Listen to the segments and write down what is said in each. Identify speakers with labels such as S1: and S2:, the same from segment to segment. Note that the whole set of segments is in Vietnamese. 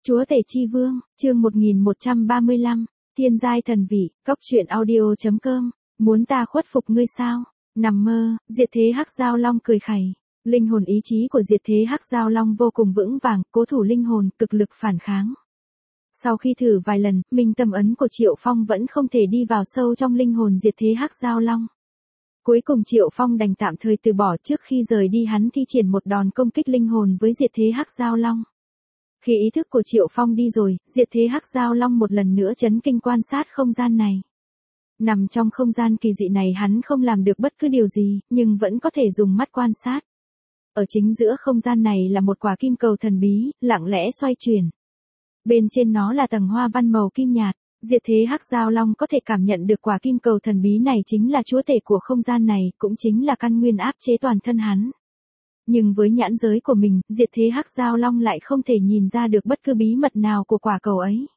S1: Chúa Tể Chi Vương, chương 1135, Thiên giai thần vị, Cốc truyện audio.com, muốn ta khuất phục ngươi sao? Nằm mơ, Diệt Thế Hắc Giao Long cười khẩy. Linh hồn ý chí của Diệt Thế Hắc Giao Long vô cùng vững vàng, cố thủ linh hồn, cực lực phản kháng. Sau khi thử vài lần, minh tâm ấn của Triệu Phong vẫn không thể đi vào sâu trong linh hồn Diệt Thế Hắc Giao Long. Cuối cùng Triệu Phong đành tạm thời từ bỏ, trước khi rời đi hắn thi triển một đòn công kích linh hồn với Diệt Thế Hắc Giao Long. Khi ý thức của Triệu Phong đi rồi, Diệt Thế Hắc Giao Long một lần nữa chấn kinh quan sát không gian này. Nằm trong không gian kỳ dị này hắn không làm được bất cứ điều gì, nhưng vẫn có thể dùng mắt quan sát. Ở chính giữa không gian này là một quả kim cầu thần bí, lặng lẽ xoay chuyển. Bên trên nó là tầng hoa văn màu kim nhạt. Diệt Thế Hắc Giao Long có thể cảm nhận được quả kim cầu thần bí này chính là chúa tể của không gian này, cũng chính là căn nguyên áp chế toàn thân hắn. Nhưng với nhãn giới của mình, Diệt Thế Hắc Giao Long lại không thể nhìn ra được bất cứ bí mật nào của quả cầu ấy.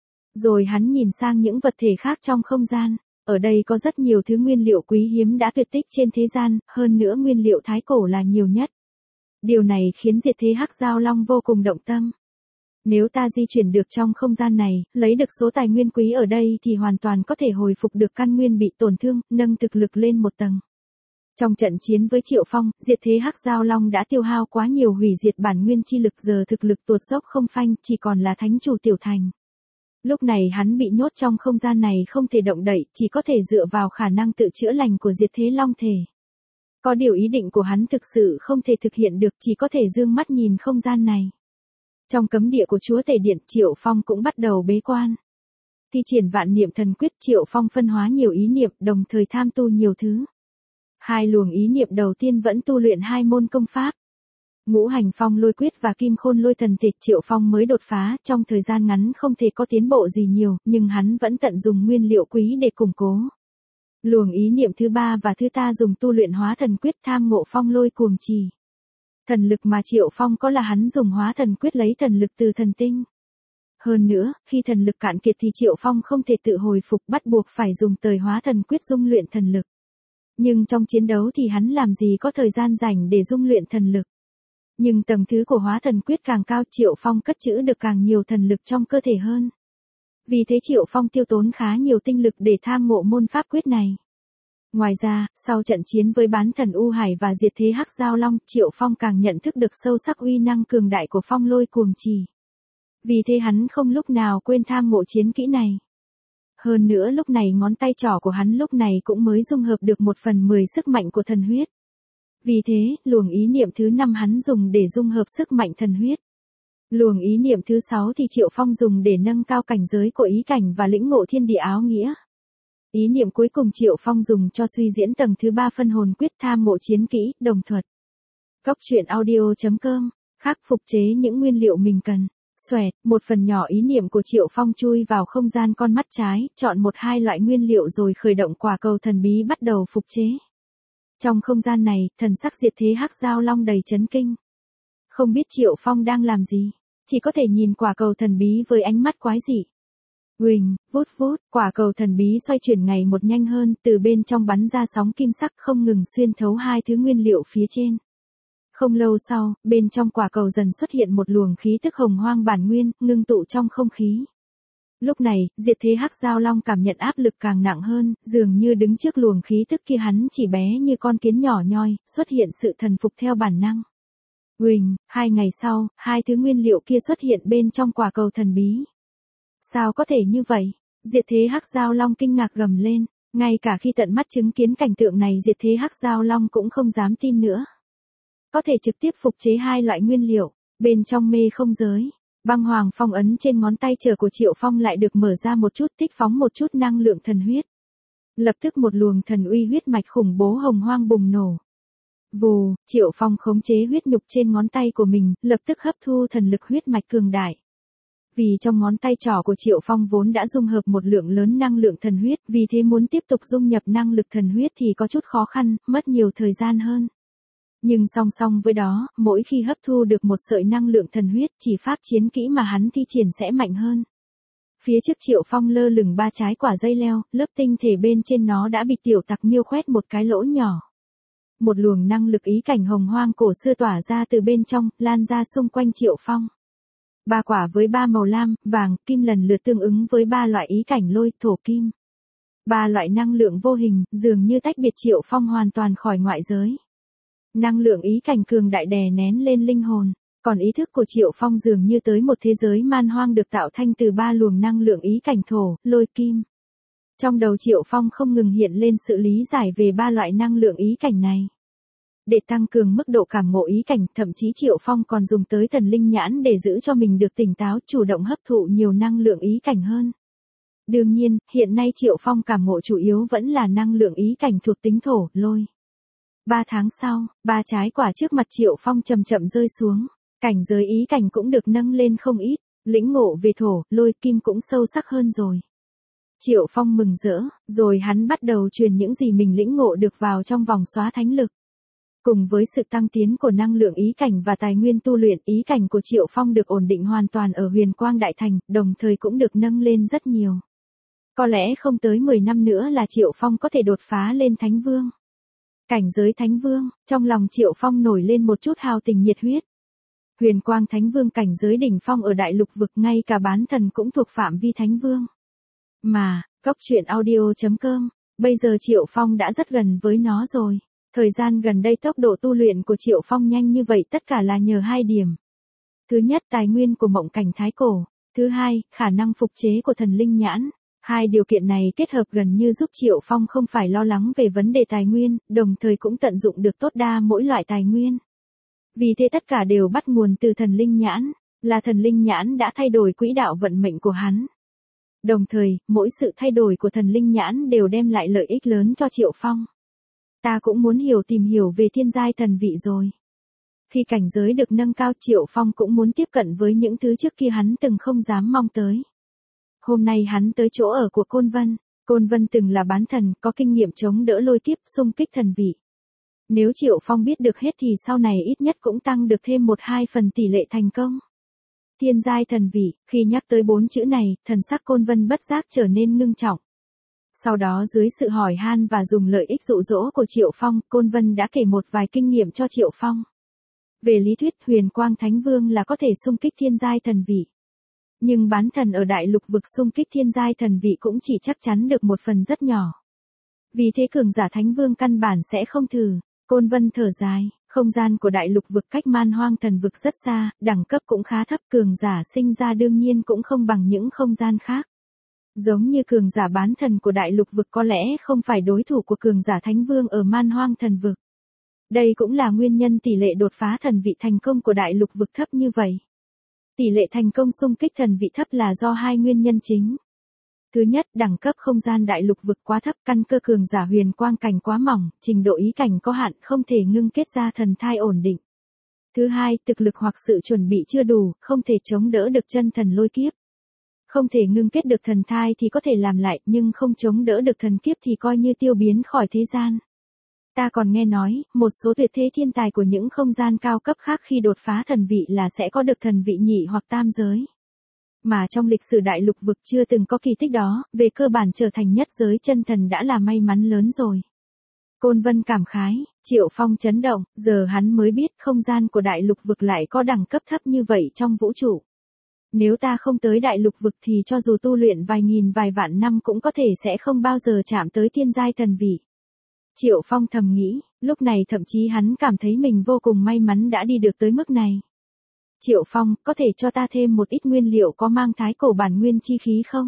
S1: Rồi hắn nhìn sang những vật thể khác trong không gian. Ở đây có rất nhiều thứ nguyên liệu quý hiếm đã tuyệt tích trên thế gian, hơn nữa nguyên liệu thái cổ là nhiều nhất. Điều này khiến Diệt Thế Hắc Giao Long vô cùng động tâm. Nếu ta di chuyển được trong không gian này, lấy được số tài nguyên quý ở đây thì hoàn toàn có thể hồi phục được căn nguyên bị tổn thương, nâng thực lực lên một tầng. Trong trận chiến với Triệu Phong, Diệt Thế Hắc Giao Long đã tiêu hao quá nhiều hủy diệt bản nguyên chi lực, giờ thực lực tuột dốc không phanh, chỉ còn là thánh chủ tiểu thành. Lúc này hắn bị nhốt trong không gian này không thể động đậy, chỉ có thể dựa vào khả năng tự chữa lành của Diệt Thế Long thể. Có điều ý định của hắn thực sự không thể thực hiện được, chỉ có thể dương mắt nhìn không gian này. Trong cấm địa của Chúa Tể Điện, Triệu Phong cũng bắt đầu bế quan. Thi triển Vạn Niệm Thần Quyết, Triệu Phong phân hóa nhiều ý niệm, đồng thời tham tu nhiều thứ. Hai luồng ý niệm đầu tiên vẫn tu luyện hai môn công pháp. Ngũ Hành Phong Lôi Quyết và Kim Khôn Lôi Thần Tịch. Triệu Phong mới đột phá, trong thời gian ngắn không thể có tiến bộ gì nhiều, nhưng hắn vẫn tận dụng nguyên liệu quý để củng cố. Luồng ý niệm thứ ba và thứ ta dùng tu luyện Hóa Thần Quyết, tham ngộ phong lôi cuồng trì. Thần lực mà Triệu Phong có là hắn dùng Hóa Thần Quyết lấy thần lực từ thần tinh. Hơn nữa, khi thần lực cạn kiệt thì Triệu Phong không thể tự hồi phục, bắt buộc phải dùng tới Hóa Thần Quyết dung luyện thần lực. Nhưng trong chiến đấu thì hắn làm gì có thời gian rảnh để dung luyện thần lực. Nhưng tầng thứ của Hóa Thần Quyết càng cao, Triệu Phong cất trữ được càng nhiều thần lực trong cơ thể hơn. Vì thế Triệu Phong tiêu tốn khá nhiều tinh lực để tham ngộ môn pháp quyết này. Ngoài ra, sau trận chiến với bán thần U Hải và Diệt Thế Hắc Giao Long, Triệu Phong càng nhận thức được sâu sắc uy năng cường đại của phong lôi cuồng trì. Vì thế hắn không lúc nào quên tham ngộ chiến kỹ này. Hơn nữa lúc này ngón tay trỏ của hắn lúc này cũng mới dung hợp được 1/10 sức mạnh của thần huyết. Vì thế, luồng ý niệm thứ 5 hắn dùng để dung hợp sức mạnh thần huyết. Luồng ý niệm thứ 6 thì Triệu Phong dùng để nâng cao cảnh giới của ý cảnh và lĩnh ngộ thiên địa áo nghĩa. Ý niệm cuối cùng Triệu Phong dùng cho suy diễn tầng thứ 3 phân hồn quyết, tham ngộ chiến kỹ, đồng thuật. Cốc truyện audio.com, khắc phục chế những nguyên liệu mình cần. Xoẹt, một phần nhỏ ý niệm của Triệu Phong chui vào không gian con mắt trái, chọn 1-2 loại nguyên liệu rồi khởi động quả cầu thần bí bắt đầu phục chế. Trong không gian này, thần sắc Diệt Thế Hắc Giao Long đầy chấn kinh. Không biết Triệu Phong đang làm gì, chỉ có thể nhìn quả cầu thần bí với ánh mắt quái dị. Huỳnh, vút vút, quả cầu thần bí xoay chuyển ngày một nhanh hơn, từ bên trong bắn ra sóng kim sắc không ngừng xuyên thấu hai thứ nguyên liệu phía trên. Không lâu sau, bên trong quả cầu dần xuất hiện một luồng khí tức hồng hoang bản nguyên, ngưng tụ trong không khí. Lúc này, Diệt Thế Hắc Giao Long cảm nhận áp lực càng nặng hơn, dường như đứng trước luồng khí tức kia hắn chỉ bé như con kiến nhỏ nhoi, xuất hiện sự thần phục theo bản năng. Huỳnh, 2 ngày sau, hai thứ nguyên liệu kia xuất hiện bên trong quả cầu thần bí. Sao có thể như vậy? Diệt Thế Hắc Giao Long kinh ngạc gầm lên, ngay cả khi tận mắt chứng kiến cảnh tượng này Diệt Thế Hắc Giao Long cũng không dám tin nữa. Có thể trực tiếp phục chế 2 loại nguyên liệu, bên trong mê không giới. Băng hoàng phong ấn trên ngón tay trỏ của Triệu Phong lại được mở ra một chút, tích phóng một chút năng lượng thần huyết. Lập tức một luồng thần uy huyết mạch khủng bố hồng hoang bùng nổ. Vù, Triệu Phong khống chế huyết nhục trên ngón tay của mình, lập tức hấp thu thần lực huyết mạch cường đại. Vì trong ngón tay trỏ của Triệu Phong vốn đã dung hợp một lượng lớn năng lượng thần huyết, vì thế muốn tiếp tục dung nhập năng lực thần huyết thì có chút khó khăn, mất nhiều thời gian hơn. Nhưng song song với đó, mỗi khi hấp thu được một sợi năng lượng thần huyết, chỉ pháp chiến kỹ mà hắn thi triển sẽ mạnh hơn. Phía trước Triệu Phong lơ lửng 3 trái quả dây leo, lớp tinh thể bên trên nó đã bị tiểu tặc miêu khoét một cái lỗ nhỏ. Một luồng năng lực ý cảnh hồng hoang cổ xưa tỏa ra từ bên trong, lan ra xung quanh Triệu Phong. Ba quả với ba màu lam, vàng, kim lần lượt tương ứng với ba loại ý cảnh lôi, thổ, kim. Ba loại năng lượng vô hình, dường như tách biệt Triệu Phong hoàn toàn khỏi ngoại giới. Năng lượng ý cảnh cường đại đè nén lên linh hồn, còn ý thức của Triệu Phong dường như tới một thế giới man hoang được tạo thành từ ba luồng năng lượng ý cảnh thổ, lôi, kim. Trong đầu Triệu Phong không ngừng hiện lên sự lý giải về ba loại năng lượng ý cảnh này. Để tăng cường mức độ cảm ngộ ý cảnh, thậm chí Triệu Phong còn dùng tới thần linh nhãn để giữ cho mình được tỉnh táo, chủ động hấp thụ nhiều năng lượng ý cảnh hơn. Đương nhiên, hiện nay Triệu Phong cảm ngộ chủ yếu vẫn là năng lượng ý cảnh thuộc tính thổ, lôi. 3 tháng sau, ba trái quả trước mặt Triệu Phong chậm chậm rơi xuống, cảnh giới ý cảnh cũng được nâng lên không ít, lĩnh ngộ về thổ, lôi, kim cũng sâu sắc hơn rồi. Triệu Phong mừng rỡ, rồi hắn bắt đầu truyền những gì mình lĩnh ngộ được vào trong vòng xóa thánh lực. Cùng với sự tăng tiến của năng lượng ý cảnh và tài nguyên tu luyện, ý cảnh của Triệu Phong được ổn định hoàn toàn ở Huyền Quang Đại Thành, đồng thời cũng được nâng lên rất nhiều. Có lẽ không tới 10 năm nữa là Triệu Phong có thể đột phá lên Thánh Vương. Cảnh giới Thánh Vương, trong lòng Triệu Phong nổi lên một chút hào tình nhiệt huyết. Huyền Quang Thánh Vương cảnh giới đỉnh phong ở đại lục vực, ngay cả bán thần cũng thuộc phạm vi Thánh Vương. Mà, Goctruyện.audio.com, bây giờ Triệu Phong đã rất gần với nó rồi. Thời gian gần đây tốc độ tu luyện của Triệu Phong nhanh như vậy tất cả là nhờ 2 điểm. Thứ nhất, tài nguyên của mộng cảnh thái cổ. Thứ hai, khả năng phục chế của thần linh nhãn. Hai điều kiện này kết hợp gần như giúp Triệu Phong không phải lo lắng về vấn đề tài nguyên, đồng thời cũng tận dụng được tốt đa mỗi loại tài nguyên. Vì thế tất cả đều bắt nguồn từ thần linh nhãn, là thần linh nhãn đã thay đổi quỹ đạo vận mệnh của hắn. Đồng thời, mỗi sự thay đổi của thần linh nhãn đều đem lại lợi ích lớn cho Triệu Phong. Ta cũng muốn tìm hiểu về thiên giai thần vị rồi. Khi cảnh giới được nâng cao, Triệu Phong cũng muốn tiếp cận với những thứ trước kia hắn từng không dám mong tới. Hôm nay hắn tới chỗ ở của Côn Vân. Côn Vân từng là bán thần, có kinh nghiệm chống đỡ lôi kiếp, xung kích thần vị. Nếu Triệu Phong biết được hết thì sau này ít nhất cũng tăng được thêm 1-2 phần tỷ lệ thành công. Thiên giai thần vị, khi nhắc tới 4 chữ này, thần sắc Côn Vân bất giác trở nên ngưng trọng. Sau đó dưới sự hỏi han và dùng lợi ích dụ dỗ của Triệu Phong, Côn Vân đã kể một vài kinh nghiệm cho Triệu Phong. Về lý thuyết, Huyền Quang Thánh Vương là có thể xung kích thiên giai thần vị. Nhưng bán thần ở đại lục vực xung kích thiên giai thần vị cũng chỉ chắc chắn được một phần rất nhỏ. Vì thế cường giả Thánh Vương căn bản sẽ không thử. Côn Vân thở dài, không gian của đại lục vực cách man hoang thần vực rất xa, đẳng cấp cũng khá thấp, cường giả sinh ra đương nhiên cũng không bằng những không gian khác. Giống như cường giả bán thần của đại lục vực có lẽ không phải đối thủ của cường giả Thánh Vương ở man hoang thần vực. Đây cũng là nguyên nhân tỷ lệ đột phá thần vị thành công của đại lục vực thấp như vậy. Tỷ lệ thành công xung kích thần vị thấp là do 2 nguyên nhân chính. Thứ nhất, đẳng cấp không gian đại lục vực quá thấp, căn cơ cường giả huyền quang cảnh quá mỏng, trình độ ý cảnh có hạn, không thể ngưng kết ra thần thai ổn định. Thứ hai, thực lực hoặc sự chuẩn bị chưa đủ, không thể chống đỡ được chân thần lôi kiếp. Không thể ngưng kết được thần thai thì có thể làm lại, nhưng không chống đỡ được thần kiếp thì coi như tiêu biến khỏi thế gian. Ta còn nghe nói, một số tuyệt thế thiên tài của những không gian cao cấp khác khi đột phá thần vị là sẽ có được thần vị nhị hoặc tam giới. Mà trong lịch sử đại lục vực chưa từng có kỳ tích đó, về cơ bản trở thành nhất giới chân thần đã là may mắn lớn rồi. Côn Vân cảm khái, Triệu Phong chấn động, giờ hắn mới biết không gian của đại lục vực lại có đẳng cấp thấp như vậy trong vũ trụ. Nếu ta không tới đại lục vực thì cho dù tu luyện vài nghìn vài vạn năm cũng có thể sẽ không bao giờ chạm tới thiên giai thần vị. Triệu Phong thầm nghĩ, lúc này thậm chí hắn cảm thấy mình vô cùng may mắn đã đi được tới mức này. Triệu Phong, có thể cho ta thêm một ít nguyên liệu có mang thái cổ bản nguyên chi khí không?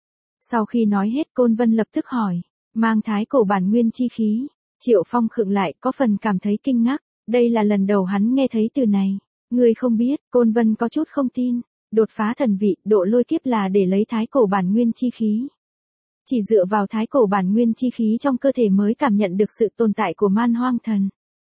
S1: Sau khi nói hết, Côn Vân lập tức hỏi, mang thái cổ bản nguyên chi khí. Triệu Phong khựng lại, có phần cảm thấy kinh ngạc, đây là lần đầu hắn nghe thấy từ này. Ngươi không biết, Côn Vân có chút không tin, đột phá thần vị, độ lôi kiếp là để lấy thái cổ bản nguyên chi khí. Chỉ dựa vào thái cổ bản nguyên chi khí trong cơ thể mới cảm nhận được sự tồn tại của man hoang thần.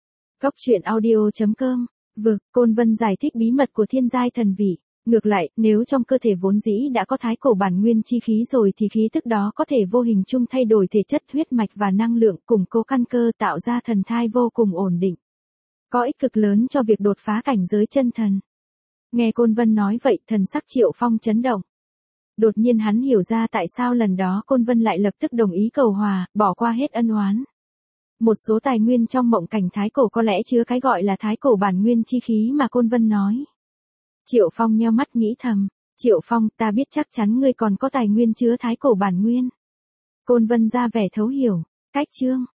S1: Goctruyện.audio.com. Côn Vân giải thích bí mật của thiên giai thần vị. Ngược lại, nếu trong cơ thể vốn dĩ đã có thái cổ bản nguyên chi khí rồi thì khí tức đó có thể vô hình chung thay đổi thể chất, huyết mạch và năng lượng, củng cố căn cơ, tạo ra thần thai vô cùng ổn định. Có ích cực lớn cho việc đột phá cảnh giới chân thần. Nghe Côn Vân nói vậy, thần sắc Triệu Phong chấn động. Đột nhiên hắn hiểu ra tại sao lần đó Côn Vân lại lập tức đồng ý cầu hòa, bỏ qua hết ân oán. Một số tài nguyên trong mộng cảnh thái cổ có lẽ chứa cái gọi là thái cổ bản nguyên chi khí mà Côn Vân nói. Triệu Phong nheo mắt nghĩ thầm. Triệu Phong, ta biết chắc chắn ngươi còn có tài nguyên chứa thái cổ bản nguyên. Côn Vân ra vẻ thấu hiểu. Cách chương.